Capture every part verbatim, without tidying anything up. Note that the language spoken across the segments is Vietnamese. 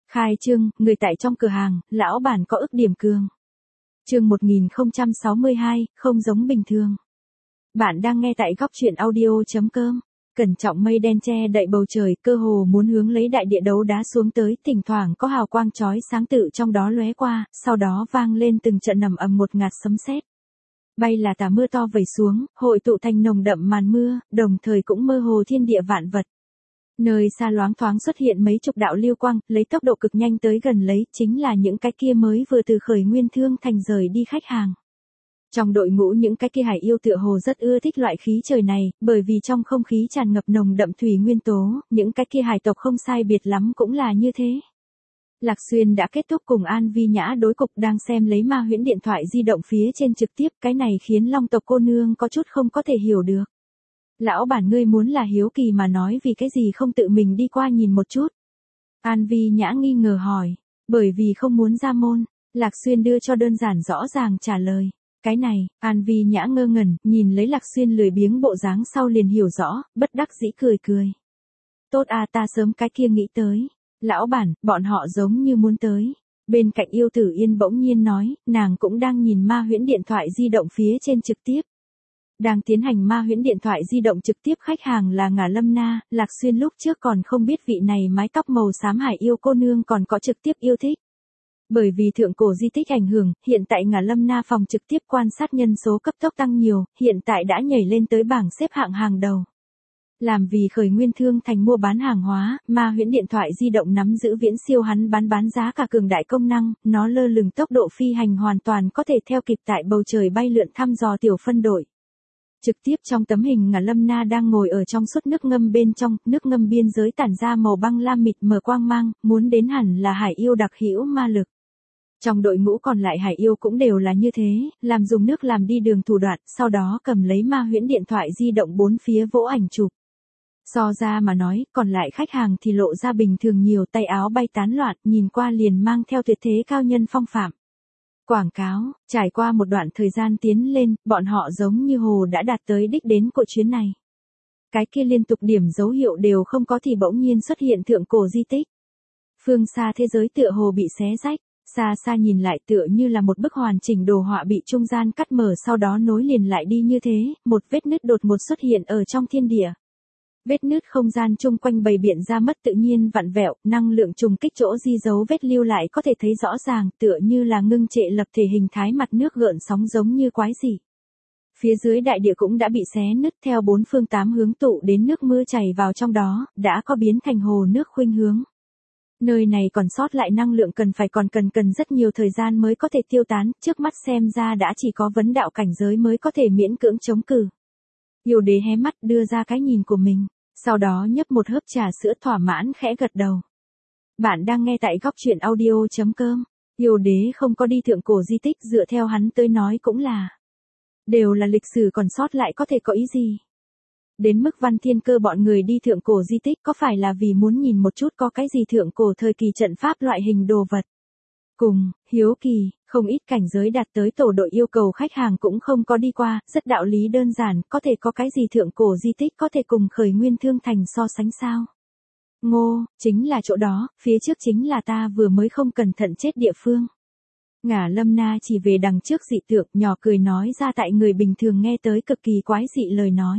Khai trương, người tại trong cửa hàng, lão bản có ức điểm cường. Chương một nghìn không trăm sáu mươi hai, không giống bình thường. Bạn đang nghe tại góc truyện audio chấm com. Cẩn trọng mây đen che đậy bầu trời, cơ hồ muốn hướng lấy đại địa đấu đá xuống tới, thỉnh thoảng có hào quang chói sáng tự trong đó lóe qua, sau đó vang lên từng trận nầm ầm một ngạt sấm sét. Bay là tà mưa to vẩy xuống, hội tụ thành nồng đậm màn mưa, đồng thời cũng mơ hồ thiên địa vạn vật. Nơi xa loáng thoáng xuất hiện mấy chục đạo lưu quang, lấy tốc độ cực nhanh tới gần lấy, chính là những cái kia mới vừa từ khởi nguyên thương thành rời đi khách hàng. Trong đội ngũ những cái kia hải yêu tựa hồ rất ưa thích loại khí trời này, bởi vì trong không khí tràn ngập nồng đậm thủy nguyên tố, những cái kia hải tộc không sai biệt lắm cũng là như thế. Lạc Xuyên đã kết thúc cùng An Vi Nhã đối cục, đang xem lấy Ma Huyễn điện thoại di động phía trên trực tiếp, cái này khiến Long tộc cô nương có chút không có thể hiểu được. Lão bản ngươi muốn là hiếu kỳ mà nói vì cái gì không tự mình đi qua nhìn một chút. An Vi Nhã nghi ngờ hỏi, bởi vì không muốn ra môn, Lạc Xuyên đưa cho đơn giản rõ ràng trả lời. Cái này, An Vi Nhã ngơ ngẩn, nhìn lấy Lạc Xuyên lười biếng bộ dáng sau liền hiểu rõ, bất đắc dĩ cười cười. Tốt à, ta sớm cái kia nghĩ tới. Lão bản, bọn họ giống như muốn tới. Bên cạnh Yêu Tử Yên bỗng nhiên nói, nàng cũng đang nhìn Ma Huyễn điện thoại di động phía trên trực tiếp. Đang tiến hành Ma Huyễn điện thoại di động trực tiếp khách hàng là Ngả Lâm Na, Lạc Xuyên lúc trước còn không biết vị này mái tóc màu xám hải yêu cô nương còn có trực tiếp yêu thích. Bởi vì thượng cổ di tích ảnh hưởng, hiện tại Ngả Lâm Na phòng trực tiếp quan sát nhân số cấp tốc tăng nhiều, hiện tại đã nhảy lên tới bảng xếp hạng hàng đầu. Làm vì khởi nguyên thương thành mua bán hàng hóa, Ma Huyễn điện thoại di động nắm giữ viễn siêu hắn bán bán giá cả cường đại công năng, nó lơ lửng tốc độ phi hành hoàn toàn có thể theo kịp tại bầu trời bay lượn thăm dò tiểu phân đội. Trực tiếp trong tấm hình Ngả Lâm Na đang ngồi ở trong suốt nước ngâm bên trong, nước ngâm biên giới tản ra màu băng lam mịt mờ quang mang, muốn đến hẳn là hải yêu đặc hữu ma lực. Trong đội ngũ còn lại hải yêu cũng đều là như thế, làm dùng nước làm đi đường thủ đoạn, sau đó cầm lấy Ma Huyễn điện thoại di động bốn phía vỗ ảnh chụp. So ra mà nói, còn lại khách hàng thì lộ ra bình thường nhiều, tay áo bay tán loạn, nhìn qua liền mang theo tuyệt thế cao nhân phong phạm. Quảng cáo, trải qua một đoạn thời gian tiến lên, bọn họ giống như hồ đã đạt tới đích đến của chuyến này. Cái kia liên tục điểm dấu hiệu đều không có thì bỗng nhiên xuất hiện thượng cổ di tích. Phương xa thế giới tựa hồ bị xé rách, xa xa nhìn lại tựa như là một bức hoàn chỉnh đồ họa bị trung gian cắt mở sau đó nối liền lại đi như thế, một vết nứt đột ngột xuất hiện ở trong thiên địa. Vết nứt không gian chung quanh bày biện ra mất tự nhiên vặn vẹo, năng lượng trùng kích chỗ di dấu vết lưu lại có thể thấy rõ ràng, tựa như là ngưng trệ lập thể hình thái mặt nước gợn sóng giống như quái dị. Phía dưới đại địa cũng đã bị xé nứt theo bốn phương tám hướng tụ đến nước mưa chảy vào trong đó, đã có biến thành hồ nước khuynh hướng. Nơi này còn sót lại năng lượng cần phải còn cần cần rất nhiều thời gian mới có thể tiêu tán, trước mắt xem ra đã chỉ có vấn đạo cảnh giới mới có thể miễn cưỡng chống cự. Yêu đế hé mắt đưa ra cái nhìn của mình, sau đó nhấp một hớp trà sữa thỏa mãn khẽ gật đầu. Bạn đang nghe tại góc truyện audio chấm com. Yêu đế không có đi thượng cổ di tích, dựa theo hắn tới nói cũng là. Đều là lịch sử còn sót lại có thể có ý gì. Đến mức Văn Thiên Cơ bọn người đi thượng cổ di tích có phải là vì muốn nhìn một chút có cái gì thượng cổ thời kỳ trận pháp loại hình đồ vật. Cùng, hiếu kỳ, không ít cảnh giới đạt tới tổ đội yêu cầu khách hàng cũng không có đi qua, rất đạo lý đơn giản, có thể có cái gì thượng cổ di tích có thể cùng khởi nguyên thương thành so sánh sao. Ngô, chính là chỗ đó, phía trước chính là ta vừa mới không cẩn thận chết địa phương. Ngả Lâm Na chỉ về đằng trước dị tượng, nhỏ cười nói ra tại người bình thường nghe tới cực kỳ quái dị lời nói.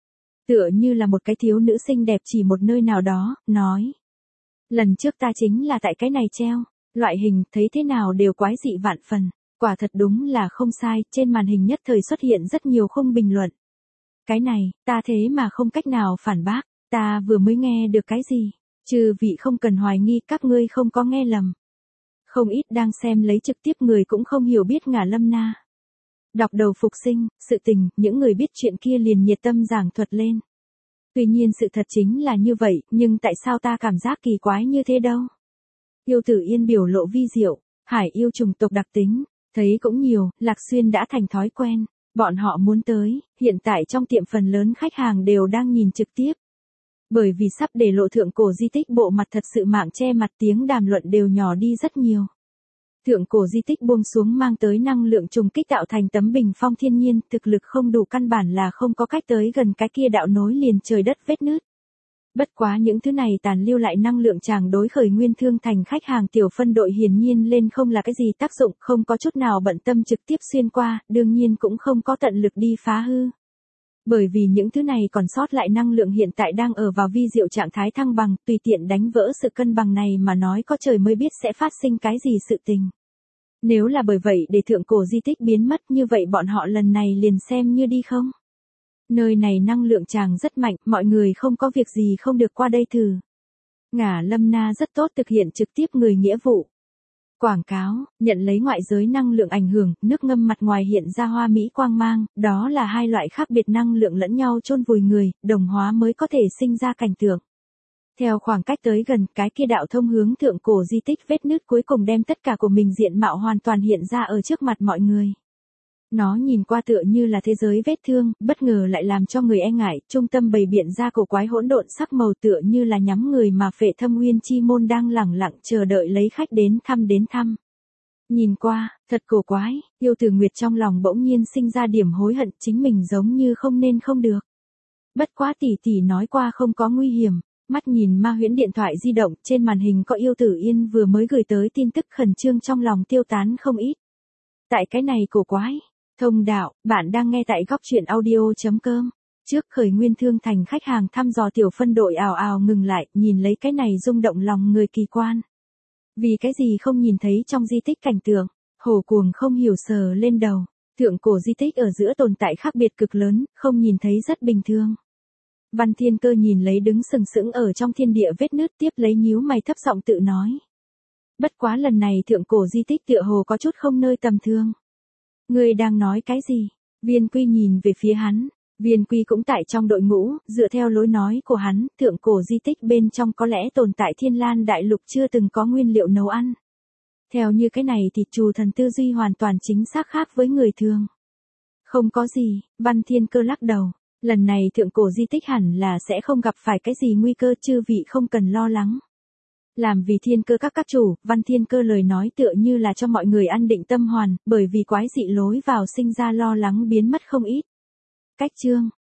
Tựa như là một cái thiếu nữ xinh đẹp chỉ một nơi nào đó, nói. Lần trước ta chính là tại cái này treo. Loại hình thấy thế nào đều quái dị vạn phần, quả thật đúng là không sai, trên màn hình nhất thời xuất hiện rất nhiều không bình luận. Cái này, ta thế mà không cách nào phản bác, ta vừa mới nghe được cái gì, trừ vị không cần hoài nghi các ngươi không có nghe lầm. Không ít đang xem lấy trực tiếp người cũng không hiểu biết Ngả Lâm Na. Đọc đầu phục sinh, sự tình, những người biết chuyện kia liền nhiệt tâm giảng thuật lên. Tuy nhiên sự thật chính là như vậy, nhưng tại sao ta cảm giác kỳ quái như thế đâu? Yêu Tử Yên biểu lộ vi diệu, hải yêu chủng tộc đặc tính, thấy cũng nhiều, Lạc Xuyên đã thành thói quen, bọn họ muốn tới, hiện tại trong tiệm phần lớn khách hàng đều đang nhìn trực tiếp. Bởi vì sắp để lộ thượng cổ di tích bộ mặt thật sự mạng che mặt tiếng đàm luận đều nhỏ đi rất nhiều. Thượng cổ di tích buông xuống mang tới năng lượng trùng kích tạo thành tấm bình phong thiên nhiên, thực lực không đủ căn bản là không có cách tới gần cái kia đạo nối liền trời đất vết nứt. Bất quá những thứ này tàn lưu lại năng lượng chàng đối khởi nguyên thương thành khách hàng tiểu phân đội hiển nhiên lên không là cái gì tác dụng, không có chút nào bận tâm trực tiếp xuyên qua, đương nhiên cũng không có tận lực đi phá hư. Bởi vì những thứ này còn sót lại năng lượng hiện tại đang ở vào vi diệu trạng thái thăng bằng, tùy tiện đánh vỡ sự cân bằng này mà nói có trời mới biết sẽ phát sinh cái gì sự tình. Nếu là bởi vậy để thượng cổ di tích biến mất như vậy bọn họ lần này liền xem như đi không? Nơi này năng lượng chàng rất mạnh, mọi người không có việc gì không được qua đây thử. Ngả Lâm Na rất tốt thực hiện trực tiếp người nghĩa vụ. Quảng cáo, nhận lấy ngoại giới năng lượng ảnh hưởng, nước ngâm mặt ngoài hiện ra hoa mỹ quang mang, đó là hai loại khác biệt năng lượng lẫn nhau chôn vùi người, đồng hóa mới có thể sinh ra cảnh tượng. Theo khoảng cách tới gần, cái kia đạo thông hướng thượng cổ di tích vết nứt cuối cùng đem tất cả của mình diện mạo hoàn toàn hiện ra ở trước mặt mọi người. Nó nhìn qua tựa như là thế giới vết thương, bất ngờ lại làm cho người e ngại, trung tâm bày biện ra cổ quái hỗn độn sắc màu tựa như là nhắm người mà Phệ Thâm Uyên chi môn đang lẳng lặng chờ đợi lấy khách đến thăm đến thăm. Nhìn qua, thật cổ quái, Yêu Tử Nguyệt trong lòng bỗng nhiên sinh ra điểm hối hận chính mình giống như không nên không được. Bất quá tỷ tỷ nói qua không có nguy hiểm, mắt nhìn Ma Huyễn điện thoại di động trên màn hình có Yêu Tử Yên vừa mới gửi tới tin tức khẩn trương trong lòng tiêu tán không ít. Tại cái này cổ quái. Thông đạo, bạn đang nghe tại góc truyện audio.com. Trước khởi nguyên thương thành khách hàng thăm dò tiểu phân đội ào ào ngừng lại, nhìn lấy cái này rung động lòng người kỳ quan. Vì cái gì không nhìn thấy trong di tích cảnh tượng, hổ cuồng không hiểu sờ lên đầu. Thượng cổ di tích ở giữa tồn tại khác biệt cực lớn, không nhìn thấy rất bình thường. Văn Thiên Cơ nhìn lấy đứng sừng sững ở trong thiên địa vết nứt tiếp lấy nhíu mày thấp giọng tự nói. Bất quá lần này thượng cổ di tích tựa hồ có chút không nơi tầm thường. Ngươi đang nói cái gì? Viên Quy nhìn về phía hắn, Viên Quy cũng tại trong đội ngũ, dựa theo lối nói của hắn, thượng cổ di tích bên trong có lẽ tồn tại Thiên Lan đại lục chưa từng có nguyên liệu nấu ăn. Theo như cái này thì Trù Thần tư duy hoàn toàn chính xác khác với người thường. Không có gì, Văn Thiên Cơ lắc đầu, lần này thượng cổ di tích hẳn là sẽ không gặp phải cái gì nguy cơ, chư vị không cần lo lắng. Làm vì Thiên Cơ các các chủ, Văn Thiên Cơ lời nói tựa như là cho mọi người an định tâm hoàn, bởi vì quái dị lối vào sinh ra lo lắng biến mất không ít. Cách chương,